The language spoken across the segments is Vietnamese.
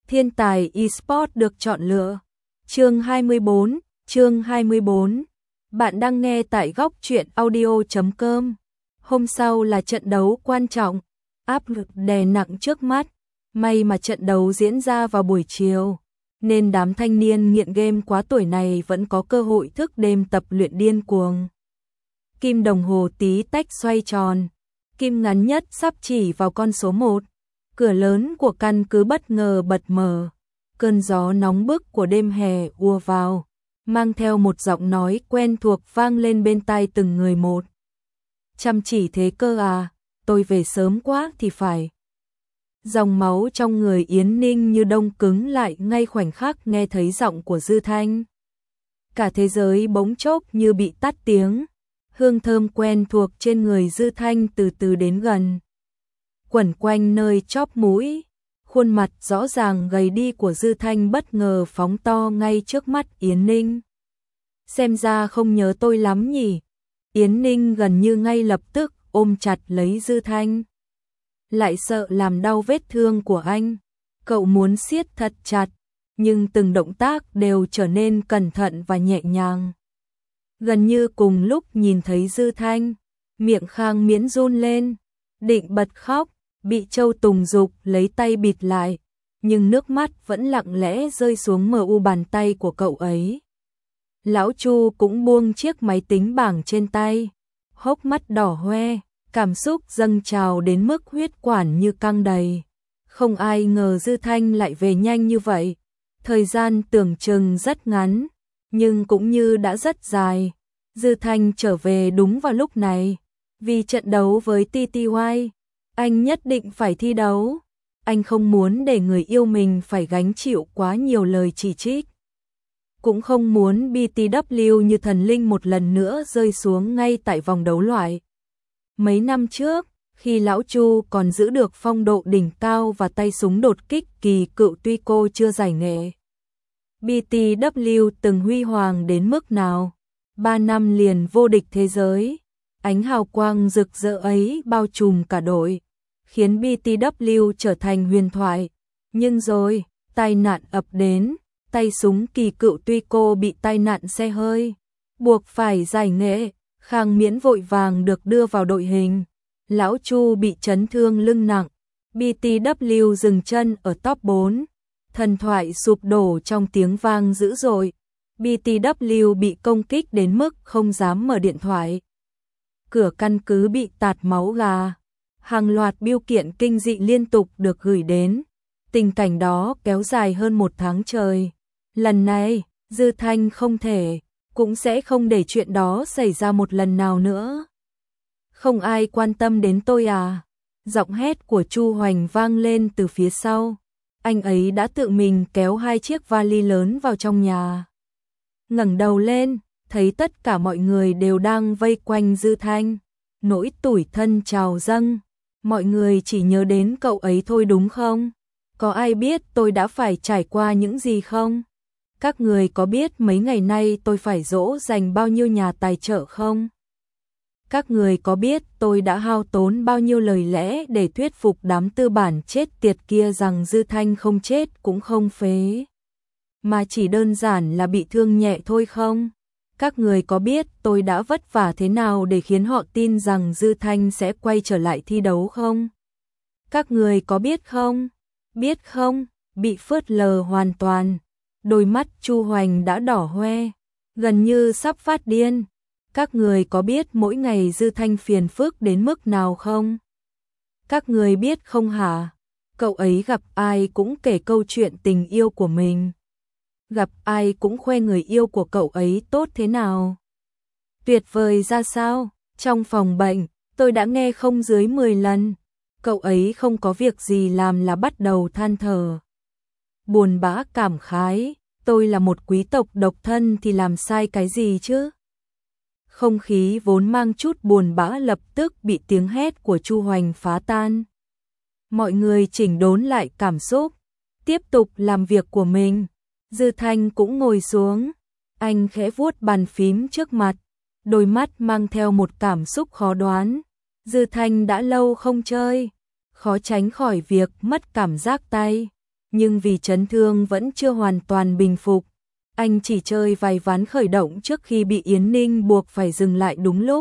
Thiên tài eSports được chọn lựa. Chương 24. Bạn đang nghe tại góc truyện audio.com. Hôm sau là trận đấu quan trọng, áp lực đè nặng trước mắt. May mà trận đấu diễn ra vào buổi chiều, nên đám thanh niên nghiện game quá tuổi này vẫn có cơ hội thức đêm tập luyện điên cuồng. Kim đồng hồ tí tách xoay tròn, kim ngắn nhất sắp chỉ vào con số 1. Cửa lớn của căn cứ bất ngờ bật mở. Cơn gió nóng bức của đêm hè ùa vào, mang theo một giọng nói quen thuộc vang lên bên tai từng người một. Chăm chỉ thế cơ à, tôi về sớm quá thì phải. Dòng máu trong người Yến Ninh như đông cứng lại ngay khoảnh khắc nghe thấy giọng của Dư Thanh. Cả thế giới bỗng chốc như bị tắt tiếng. Hương thơm quen thuộc trên người Dư Thanh từ từ đến gần, quẩn quanh nơi chóp mũi. Khuôn mặt rõ ràng gầy đi của Dư Thanh bất ngờ phóng to ngay trước mắt Yến Ninh. Xem ra không nhớ tôi lắm nhỉ. Yến Ninh gần như ngay lập tức ôm chặt lấy Dư Thanh. Lại sợ làm đau vết thương của anh. Cậu muốn siết thật chặt, nhưng từng động tác đều trở nên cẩn thận và nhẹ nhàng. Gần như cùng lúc nhìn thấy Dư Thanh, miệng Khang Miễn run lên, định bật khóc, bị Châu Tùng Dục lấy tay bịt lại, nhưng nước mắt vẫn lặng lẽ rơi xuống mờ u bàn tay của cậu ấy. Lão Chu cũng buông chiếc máy tính bảng trên tay, hốc mắt đỏ hoe, cảm xúc dâng trào đến mức huyết quản như căng đầy. Không ai ngờ Dư Thanh lại về nhanh như vậy. Thời gian tưởng chừng rất ngắn, nhưng cũng như đã rất dài. Dư Thanh trở về đúng vào lúc này, vì trận đấu với TTY. Anh nhất định phải thi đấu. Anh không muốn để người yêu mình phải gánh chịu quá nhiều lời chỉ trích. Cũng không muốn BTW như thần linh một lần nữa rơi xuống ngay tại vòng đấu loại. Mấy năm trước, khi Lão Chu còn giữ được phong độ đỉnh cao và tay súng đột kích kỳ cựu tuy cô chưa giải nghệ, BTW từng huy hoàng đến mức nào. 3 năm liền vô địch thế giới. Ánh hào quang rực rỡ ấy bao trùm cả đội, khiến BTW trở thành huyền thoại. Nhưng rồi, tai nạn ập đến, tay súng kỳ cựu tuy cô bị tai nạn xe hơi, buộc phải giải nghệ. Khang Miễn vội vàng được đưa vào đội hình. Lão Chu bị chấn thương lưng nặng. BTW dừng chân ở top 4. Thần thoại sụp đổ trong tiếng vang dữ dội. BTW bị công kích đến mức không dám mở điện thoại. Cửa căn cứ bị tạt máu gà. Hàng loạt bưu kiện kinh dị liên tục được gửi đến. Tình cảnh đó kéo dài hơn 1 tháng trời. Lần này, Dư Thanh không thể, cũng sẽ không để chuyện đó xảy ra một lần nào nữa. Không ai quan tâm đến tôi à? Giọng hét của Chu Hoành vang lên từ phía sau. Anh ấy đã tự mình kéo 2 chiếc vali lớn vào trong nhà. Ngẩng đầu lên, thấy tất cả mọi người đều đang vây quanh Dư Thanh. Nỗi tủi thân trào dâng. Mọi người chỉ nhớ đến cậu ấy thôi đúng không? Có ai biết tôi đã phải trải qua những gì không? Các người có biết mấy ngày nay tôi phải dỗ dành bao nhiêu nhà tài trợ không? Các người có biết tôi đã hao tốn bao nhiêu lời lẽ để thuyết phục đám tư bản chết tiệt kia rằng Dư Thanh không chết cũng không phế, mà chỉ đơn giản là bị thương nhẹ thôi không? Các người có biết tôi đã vất vả thế nào để khiến họ tin rằng Dư Thanh sẽ quay trở lại thi đấu không? Các người có biết không? Biết không? Bị phớt lờ hoàn toàn. Đôi mắt Chu Hoành đã đỏ hoe, gần như sắp phát điên. Các người có biết mỗi ngày Dư Thanh phiền phức đến mức nào không? Các người biết không hả? Cậu ấy gặp ai cũng kể câu chuyện tình yêu của mình. Gặp ai cũng khoe người yêu của cậu ấy tốt thế nào. Tuyệt vời ra sao? Trong phòng bệnh, tôi đã nghe không dưới 10 lần. Cậu ấy không có việc gì làm là bắt đầu than thở. Buồn bã cảm khái, tôi là một quý tộc độc thân thì làm sai cái gì chứ? Không khí vốn mang chút buồn bã lập tức bị tiếng hét của Chu Hoành phá tan. Mọi người chỉnh đốn lại cảm xúc, tiếp tục làm việc của mình. Dư Thanh cũng ngồi xuống, anh khẽ vuốt bàn phím trước mặt, đôi mắt mang theo một cảm xúc khó đoán. Dư Thanh đã lâu không chơi, khó tránh khỏi việc mất cảm giác tay. nhưng vì chấn thương vẫn chưa hoàn toàn bình phục, anh chỉ chơi vài ván khởi động trước khi bị Yến Ninh buộc phải dừng lại đúng lúc.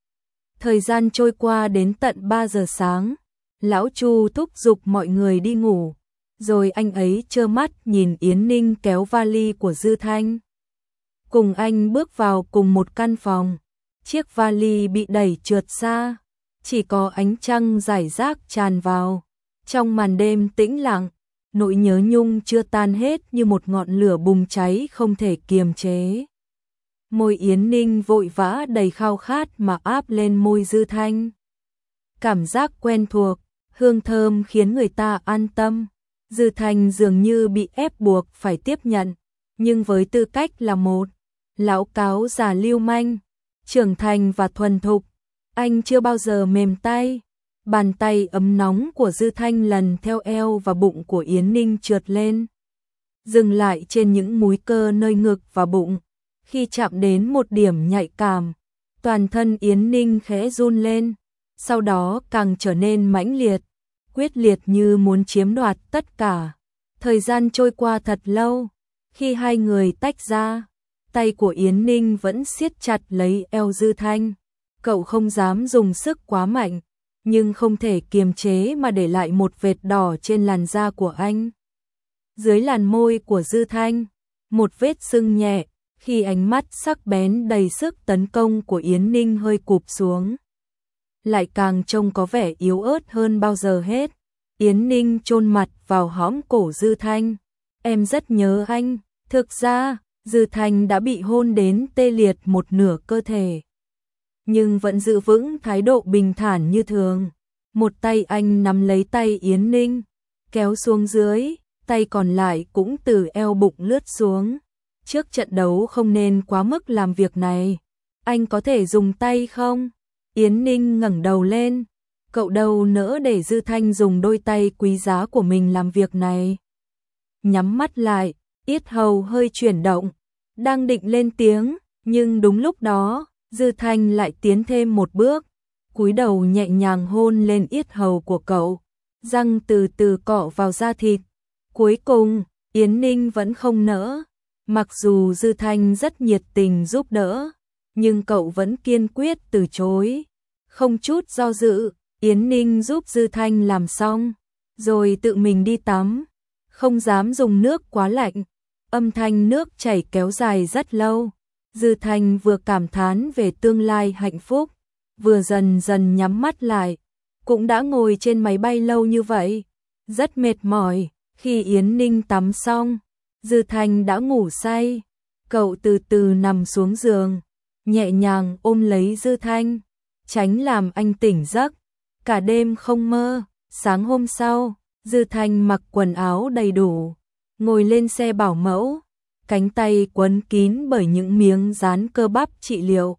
Thời gian trôi qua đến tận 3 giờ sáng, lão Chu thúc giục mọi người đi ngủ, rồi anh ấy trơ mắt nhìn Yến Ninh kéo vali của Dư Thanh. Cùng anh bước vào cùng một căn phòng, chiếc vali bị đẩy trượt xa, chỉ có ánh trăng rải rác tràn vào. Trong màn đêm tĩnh lặng, nỗi nhớ nhung chưa tan hết như một ngọn lửa bùng cháy không thể kiềm chế. Môi Yến Ninh vội vã đầy khao khát mà áp lên môi Dư Thanh. Cảm giác quen thuộc, hương thơm khiến người ta an tâm. Dư Thanh dường như bị ép buộc phải tiếp nhận, nhưng với tư cách là một lão cáo già lưu manh, trưởng thành và thuần thục, anh chưa bao giờ mềm tay. Bàn tay ấm nóng của Dư Thanh lần theo eo và bụng của Yến Ninh trượt lên, dừng lại trên những múi cơ nơi ngực và bụng. Khi chạm đến một điểm nhạy cảm, toàn thân Yến Ninh khẽ run lên, sau đó càng trở nên mãnh liệt, quyết liệt như muốn chiếm đoạt tất cả. Thời gian trôi qua thật lâu, khi hai người tách ra, tay của Yến Ninh vẫn siết chặt lấy eo Dư Thanh. Cậu không dám dùng sức quá mạnh, nhưng không thể kiềm chế mà để lại một vệt đỏ trên làn da của anh. Dưới làn môi của Dư Thanh, một vết sưng nhẹ, khi ánh mắt sắc bén đầy sức tấn công của Yến Ninh hơi cụp xuống, lại càng trông có vẻ yếu ớt hơn bao giờ hết. Yến Ninh chôn mặt vào hõm cổ Dư Thanh. Em rất nhớ anh. Thực ra, Dư Thanh đã bị hôn đến tê liệt một nửa cơ thể, nhưng vẫn giữ vững thái độ bình thản như thường. Một tay anh nắm lấy tay Yến Ninh, kéo xuống dưới, tay còn lại cũng từ eo bụng lướt xuống. Trước trận đấu không nên quá mức làm việc này. Anh có thể dùng tay không? Yến Ninh ngẩng đầu lên. Cậu đâu nỡ để Dư Thanh dùng đôi tay quý giá của mình làm việc này. Nhắm mắt lại, yết hầu hơi chuyển động, đang định lên tiếng, nhưng đúng lúc đó, Dư Thanh lại tiến thêm một bước, cúi đầu nhẹ nhàng hôn lên yết hầu của cậu, răng từ từ cọ vào da thịt. Cuối cùng, Yến Ninh vẫn không nỡ. Mặc dù Dư Thanh rất nhiệt tình giúp đỡ, nhưng cậu vẫn kiên quyết từ chối. Không chút do dự, Yến Ninh giúp Dư Thanh làm xong, rồi tự mình đi tắm, không dám dùng nước quá lạnh. Âm thanh nước chảy kéo dài rất lâu. Dư Thanh vừa cảm thán về tương lai hạnh phúc, vừa dần dần nhắm mắt lại. Cũng đã ngồi trên máy bay lâu như vậy, rất mệt mỏi. Khi Yến Ninh tắm xong, Dư Thanh đã ngủ say. Cậu từ từ nằm xuống giường, nhẹ nhàng ôm lấy Dư Thanh, tránh làm anh tỉnh giấc. Cả đêm không mơ. Sáng hôm sau, Dư Thanh mặc quần áo đầy đủ, ngồi lên xe bảo mẫu, cánh tay quấn kín bởi những miếng dán cơ bắp trị liệu.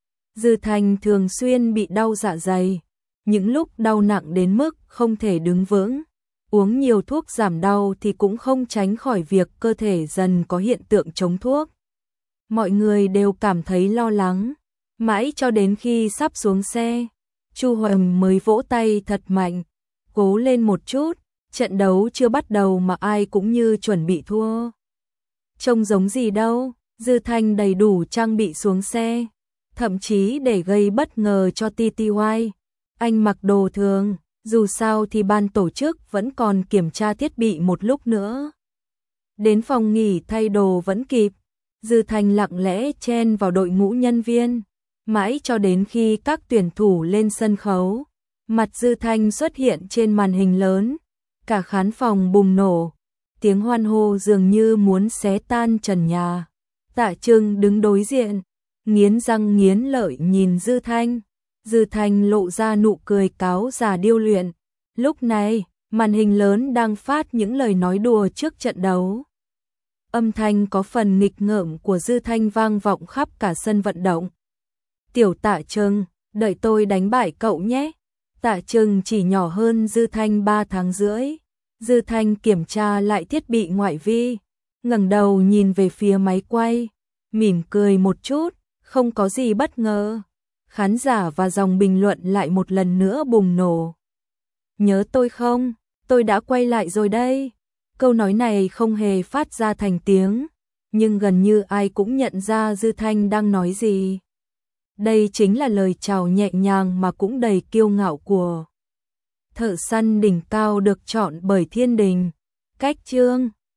Dư Thanh thường xuyên bị đau dạ dày, những lúc đau nặng đến mức không thể đứng vững. Uống nhiều thuốc giảm đau thì cũng không tránh khỏi việc cơ thể dần có hiện tượng chống thuốc. Mọi người đều cảm thấy lo lắng, mãi cho đến khi sắp xuống xe, Chu Hoành mới vỗ tay thật mạnh, cố lên một chút, trận đấu chưa bắt đầu mà ai cũng như chuẩn bị thua. Trông giống gì đâu, Dư Thanh đầy đủ trang bị xuống xe, thậm chí để gây bất ngờ cho TTY. Anh mặc đồ thường, dù sao thì ban tổ chức vẫn còn kiểm tra thiết bị một lúc nữa. Đến phòng nghỉ thay đồ vẫn kịp, Dư Thanh lặng lẽ chen vào đội ngũ nhân viên, mãi cho đến khi các tuyển thủ lên sân khấu. Mặt Dư Thanh xuất hiện trên màn hình lớn, cả khán phòng bùng nổ, tiếng hoan hô dường như muốn xé tan trần nhà. Tạ Trưng đứng đối diện, nghiến răng nghiến lợi nhìn Dư Thanh. Dư Thanh lộ ra nụ cười cáo già điêu luyện. Lúc này, màn hình lớn đang phát những lời nói đùa trước trận đấu. Âm thanh có phần nghịch ngợm của Dư Thanh vang vọng khắp cả sân vận động. Tiểu Tạ Trưng, đợi tôi đánh bại cậu nhé. Tạ Trưng chỉ nhỏ hơn Dư Thanh 3 tháng rưỡi. Dư Thanh kiểm tra lại thiết bị ngoại vi, ngẩng đầu nhìn về phía máy quay, mỉm cười một chút, không có gì bất ngờ. Khán giả và dòng bình luận lại một lần nữa bùng nổ. Nhớ tôi không? Tôi đã quay lại rồi đây. Câu nói này không hề phát ra thành tiếng, nhưng gần như ai cũng nhận ra Dư Thanh đang nói gì. Đây chính là lời chào nhẹ nhàng mà cũng đầy kiêu ngạo của thợ săn đỉnh cao được chọn bởi thiên đình. Cách chương